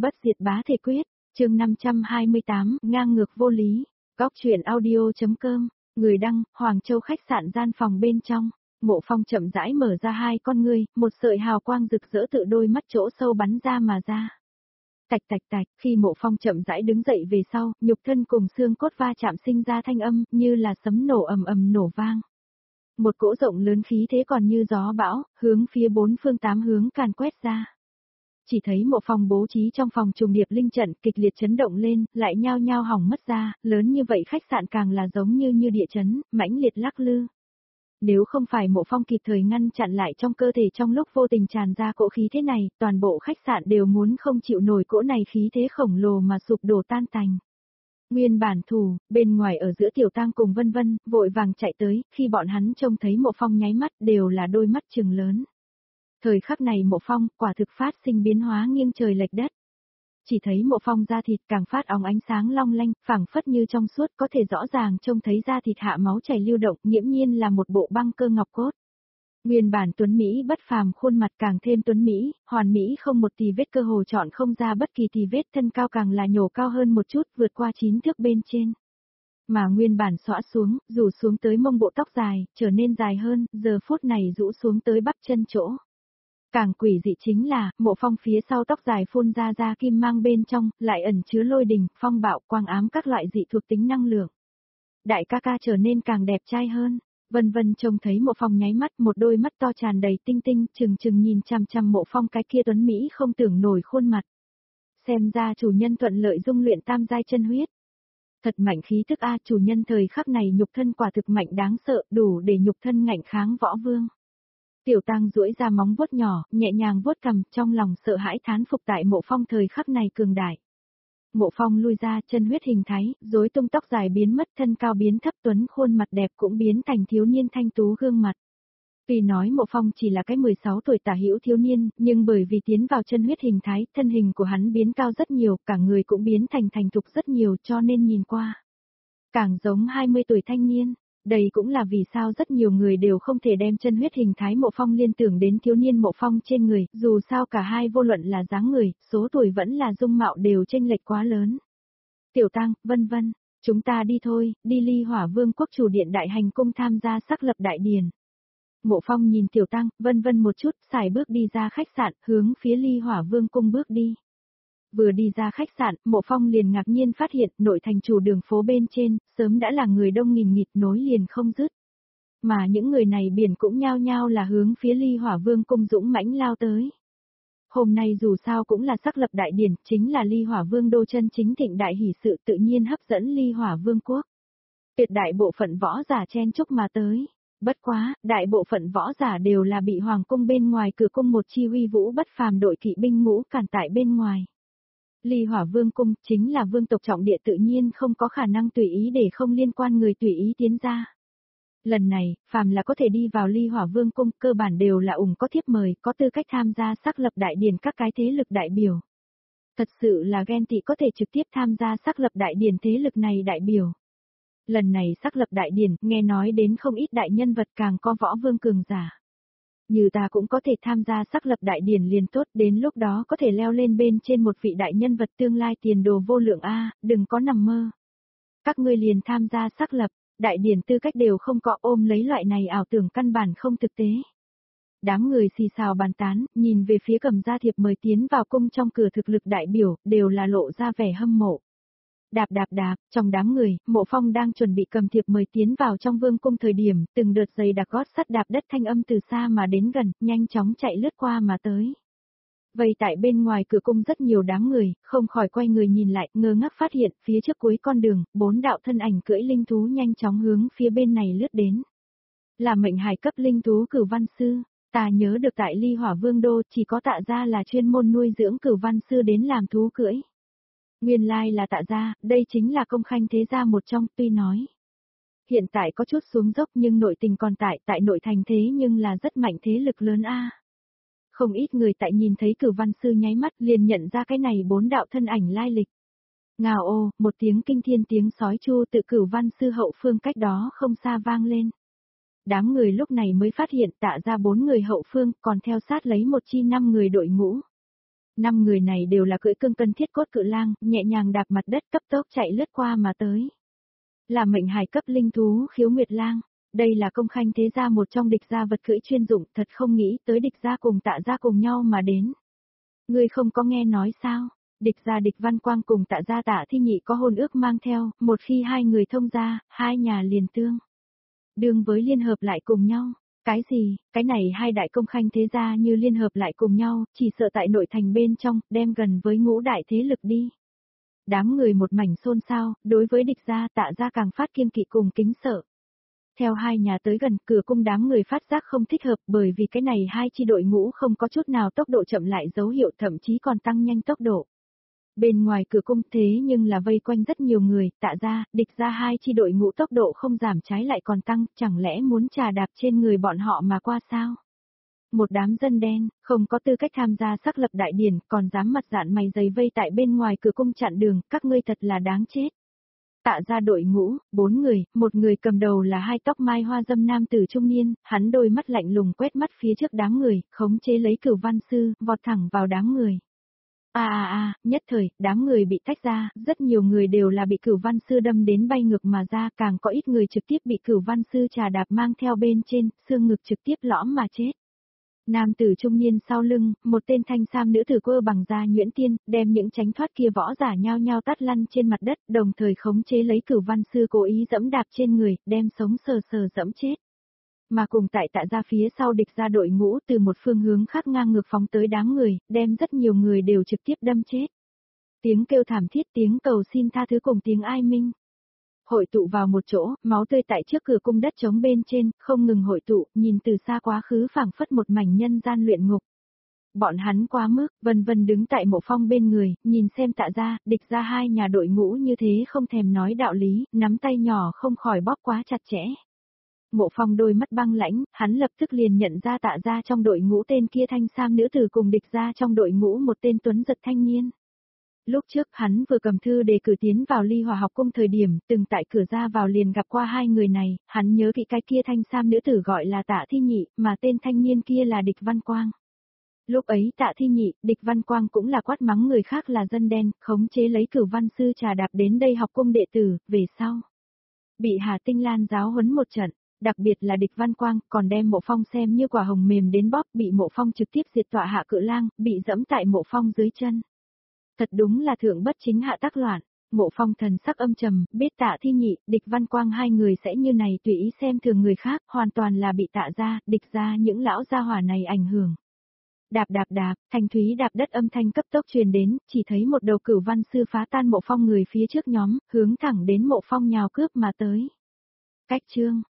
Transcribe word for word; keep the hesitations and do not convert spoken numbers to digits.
Bất diệt bá thể quyết, chương năm trăm hai mươi tám, ngang ngược vô lý. Góc truyện audio.com, người đăng, Hoàng Châu khách sạn gian phòng bên trong. Mộ Phong chậm rãi mở ra hai con ngươi, một sợi hào quang rực rỡ tự đôi mắt chỗ sâu bắn ra mà ra. Tạch tạch tạch, khi Mộ Phong chậm rãi đứng dậy về sau, nhục thân cùng xương cốt va chạm sinh ra thanh âm, như là sấm nổ ầm ầm nổ vang. Một cỗ rộng lớn khí thế còn như gió bão, hướng phía bốn phương tám hướng càn quét ra. Chỉ thấy Mộ Phong bố trí trong phòng trùng điệp linh trận kịch liệt chấn động lên, lại nhao nhao hỏng mất ra, lớn như vậy khách sạn càng là giống như như địa chấn, mãnh liệt lắc lư. Nếu không phải Mộ Phong kịp thời ngăn chặn lại trong cơ thể trong lúc vô tình tràn ra cỗ khí thế này, toàn bộ khách sạn đều muốn không chịu nổi cỗ này khí thế khổng lồ mà sụp đổ tan tành. Nguyên bản thù, bên ngoài ở giữa Tiểu Tang cùng Vân Vân, vội vàng chạy tới, khi bọn hắn trông thấy Mộ Phong nháy mắt đều là đôi mắt trừng lớn. Thời khắc này Mộ Phong quả thực phát sinh biến hóa nghiêng trời lệch đất. Chỉ thấy Mộ Phong da thịt càng phát óng ánh sáng long lanh, phảng phất như trong suốt, có thể rõ ràng trông thấy da thịt hạ máu chảy lưu động, nghiễm nhiên là một bộ băng cơ ngọc cốt. Nguyên bản tuấn Mỹ bất phàm khuôn mặt càng thêm tuấn Mỹ, hoàn Mỹ không một tì vết, cơ hồ chọn không ra bất kỳ tì vết, thân cao càng là nhổ cao hơn một chút, vượt qua chín thước bên trên. Mà nguyên bản xõa xuống, rủ xuống tới mông bộ tóc dài, trở nên dài hơn, giờ phút này rũ xuống tới bắp chân chỗ. Càng quỷ dị chính là, Mộ Phong phía sau tóc dài phun ra ra kim mang bên trong, lại ẩn chứa lôi đình, phong bạo, quang ám các loại dị thuộc tính năng lượng. Đại ca ca trở nên càng đẹp trai hơn. Vân Vân trông thấy Mộ Phong nháy mắt, một đôi mắt to tràn đầy tinh tinh, chừng chừng nhìn chằm chằm Mộ Phong cái kia tuấn Mỹ không tưởng nổi khuôn mặt. Xem ra chủ nhân thuận lợi dung luyện tam giai chân huyết. Thật mạnh khí tức a, chủ nhân thời khắc này nhục thân quả thực mạnh đáng sợ, đủ để nhục thân ngạnh kháng võ vương. Tiểu Tang duỗi ra móng vuốt nhỏ, nhẹ nhàng vuốt cằm, trong lòng sợ hãi thán phục tại Mộ Phong thời khắc này cường đại. Mộ Phong lui ra, chân huyết hình thái, rối tung tóc dài biến mất, thân cao biến thấp, tuấn khuôn mặt đẹp cũng biến thành thiếu niên thanh tú gương mặt. Tuy nói Mộ Phong chỉ là cái mười sáu tuổi tả hữu thiếu niên, nhưng bởi vì tiến vào chân huyết hình thái, thân hình của hắn biến cao rất nhiều, cả người cũng biến thành thành thục rất nhiều, cho nên nhìn qua càng giống hai mươi tuổi thanh niên. Đây cũng là vì sao rất nhiều người đều không thể đem chân huyết hình thái Mộ Phong liên tưởng đến thiếu niên Mộ Phong trên người, dù sao cả hai vô luận là dáng người, số tuổi vẫn là dung mạo đều chênh lệch quá lớn. Tiểu Tang, Vân Vân, chúng ta đi thôi, đi Ly Hỏa Vương quốc chủ điện đại hành cung tham gia xác lập đại điển. Mộ Phong nhìn Tiểu Tang, Vân Vân một chút, xài bước đi ra khách sạn, hướng phía Ly Hỏa Vương cung bước đi. Vừa đi ra khách sạn, Mộ Phong liền ngạc nhiên phát hiện nội thành chủ đường phố bên trên, sớm đã là người đông nghìn nghịt nối liền không dứt. Mà những người này biển cũng nhao nhao là hướng phía Ly Hỏa Vương cung dũng mãnh lao tới. Hôm nay dù sao cũng là xác lập đại điển, chính là Ly Hỏa Vương đô chân chính thịnh đại hỷ sự tự nhiên hấp dẫn Ly Hỏa Vương quốc. Tuyệt đại bộ phận võ giả chen chúc mà tới. Bất quá, đại bộ phận võ giả đều là bị hoàng cung bên ngoài cửa cung một chi huy vũ bất phàm đội kỵ binh ngũ cản tại bên ngoài. Ly Hỏa Vương cung chính là vương tộc trọng địa, tự nhiên không có khả năng tùy ý để không liên quan người tùy ý tiến ra. Lần này, phàm là có thể đi vào Ly Hỏa Vương cung, cơ bản đều là ủng có thiếp mời, có tư cách tham gia xác lập đại điển các cái thế lực đại biểu. Thật sự là ghen tị có thể trực tiếp tham gia xác lập đại điển thế lực này đại biểu. Lần này xác lập đại điển, nghe nói đến không ít đại nhân vật, càng có võ vương cường giả. Như ta cũng có thể tham gia xác lập đại điển liền tốt, đến lúc đó có thể leo lên bên trên một vị đại nhân vật tương lai tiền đồ vô lượng a, đừng có nằm mơ. Các ngươi liền tham gia xác lập, đại điển tư cách đều không có, ôm lấy loại này ảo tưởng căn bản không thực tế. Đám người xì xào bàn tán, nhìn về phía cầm gia thiệp mời tiến vào cung trong cửa thực lực đại biểu, đều là lộ ra vẻ hâm mộ. Đạp đạp đạp, trong đám người, Mộ Phong đang chuẩn bị cầm thiệp mời tiến vào trong vương cung thời điểm, từng đợt giày đặc gót sắt đạp đất thanh âm từ xa mà đến gần, nhanh chóng chạy lướt qua mà tới. Vậy tại bên ngoài cửa cung rất nhiều đám người, không khỏi quay người nhìn lại, ngơ ngác phát hiện, phía trước cuối con đường, bốn đạo thân ảnh cưỡi linh thú nhanh chóng hướng phía bên này lướt đến. Là mệnh hải cấp linh thú Cửu Văn Sư, ta nhớ được tại Ly Hỏa Vương đô chỉ có Tạ gia là chuyên môn nuôi dưỡng Cửu Văn Sư đến làm thú cưỡi. Nguyên lai là Tạ gia, đây chính là công khanh thế gia một trong, tuy nói. Hiện tại có chút xuống dốc nhưng nội tình còn tại, tại nội thành thế nhưng là rất mạnh thế lực lớn a. Không ít người tại nhìn thấy Cửu Văn Sư nháy mắt liền nhận ra cái này bốn đạo thân ảnh lai lịch. Ngào ô, một tiếng kinh thiên tiếng sói chu tự Cửu Văn Sư hậu phương cách đó không xa vang lên. Đám người lúc này mới phát hiện Tạ gia bốn người hậu phương còn theo sát lấy một chi năm người đội ngũ. Năm người này đều là cưỡi cương cân thiết cốt cự lang, nhẹ nhàng đạp mặt đất cấp tốc chạy lướt qua mà tới. Là mệnh hải cấp linh thú khiếu nguyệt lang. Đây là công khanh thế gia một trong địch gia vật cưỡi chuyên dụng, thật không nghĩ tới địch gia cùng tạ gia cùng nhau mà đến. Ngươi không có nghe nói sao? Địch gia địch văn quang cùng tạ gia tạ thi nhị có hôn ước mang theo, một khi hai người thông gia, hai nhà liền tương. Đương với liên hợp lại cùng nhau. Cái gì, cái này hai đại công khanh thế gia như liên hợp lại cùng nhau, chỉ sợ tại nội thành bên trong, đem gần với ngũ đại thế lực đi. Đám người một mảnh xôn xao, đối với địch gia tạ gia càng phát kiêng kỵ cùng kính sợ. Theo hai nhà tới gần, cửa cung đám người phát giác không thích hợp bởi vì cái này hai chi đội ngũ không có chút nào tốc độ chậm lại dấu hiệu, thậm chí còn tăng nhanh tốc độ. Bên ngoài cửa cung thế nhưng là vây quanh rất nhiều người, tạ ra, địch ra hai chi đội ngũ tốc độ không giảm trái lại còn tăng, chẳng lẽ muốn trà đạp trên người bọn họ mà qua sao? Một đám dân đen, không có tư cách tham gia xác lập đại điển, còn dám mặt dạn mày dày vây tại bên ngoài cửa cung chặn đường, các ngươi thật là đáng chết. Tạ ra đội ngũ, bốn người, một người cầm đầu là hai tóc mai hoa dâm nam tử trung niên, hắn đôi mắt lạnh lùng quét mắt phía trước đám người, khống chế lấy Cửu Văn Sư, vọt thẳng vào đám người. A a a, nhất thời, đám người bị tách ra, rất nhiều người đều là bị Cửu Văn Sư đâm đến bay ngược mà ra, càng có ít người trực tiếp bị Cửu Văn Sư trà đạp mang theo bên trên, xương ngực trực tiếp lõm mà chết. Nam tử trung niên sau lưng, một tên thanh sam nữ tử quơ bằng da nhuyễn tiên, đem những tránh thoát kia võ giả nhao nhao tát lăn trên mặt đất, đồng thời khống chế lấy Cửu Văn Sư cố ý dẫm đạp trên người, đem sống sờ sờ dẫm chết. Mà cùng tại tạ ra phía sau địch ra đội ngũ từ một phương hướng khác ngang ngược phóng tới đám người, đem rất nhiều người đều trực tiếp đâm chết. Tiếng kêu thảm thiết, tiếng cầu xin tha thứ cùng tiếng ai minh. Hội tụ vào một chỗ, máu tươi tại trước cửa cung đất trống bên trên, không ngừng hội tụ, nhìn từ xa quá khứ phảng phất một mảnh nhân gian luyện ngục. Bọn hắn quá mức, vân vân đứng tại mộ phong bên người, nhìn xem tạ ra, địch ra hai nhà đội ngũ như thế không thèm nói đạo lý, nắm tay nhỏ không khỏi bóp quá chặt chẽ. Mộ phong đôi mắt băng lãnh, hắn lập tức liền nhận ra tạ ra trong đội ngũ tên kia thanh sam nữ tử cùng địch ra trong đội ngũ một tên tuấn giật thanh niên. Lúc trước hắn vừa cầm thư đề cử tiến vào Ly Hòa học cung thời điểm, từng tại cửa ra vào liền gặp qua hai người này, hắn nhớ kỹ cái kia thanh sam nữ tử gọi là Tạ Thi Nhị, mà tên thanh niên kia là Địch Văn Quang. Lúc ấy Tạ Thi Nhị, Địch Văn Quang cũng là quát mắng người khác là dân đen, khống chế lấy Cửu Văn Sư trà đạp đến đây học cung đệ tử, về sau. Bị Hà Tinh Lan giáo huấn một trận, đặc biệt là Địch Văn Quang, còn đem Mộ Phong xem như quả hồng mềm đến bóp, bị Mộ Phong trực tiếp diệt tọa hạ cự lang, bị dẫm tại Mộ Phong dưới chân. Thật đúng là thượng bất chính hạ tác loạn. Mộ Phong thần sắc âm trầm, biết Tạ Thi Nhị, Địch Văn Quang hai người sẽ như này tùy ý xem thường người khác, hoàn toàn là bị Tạ gia, Địch gia những lão gia hỏa này ảnh hưởng. Đạp đạp đạp, thanh thúy đạp đất âm thanh cấp tốc truyền đến, chỉ thấy một đầu Cửu Văn Sư phá tan Mộ Phong người phía trước nhóm, hướng thẳng đến Mộ Phong nhào cướp mà tới. Cách chương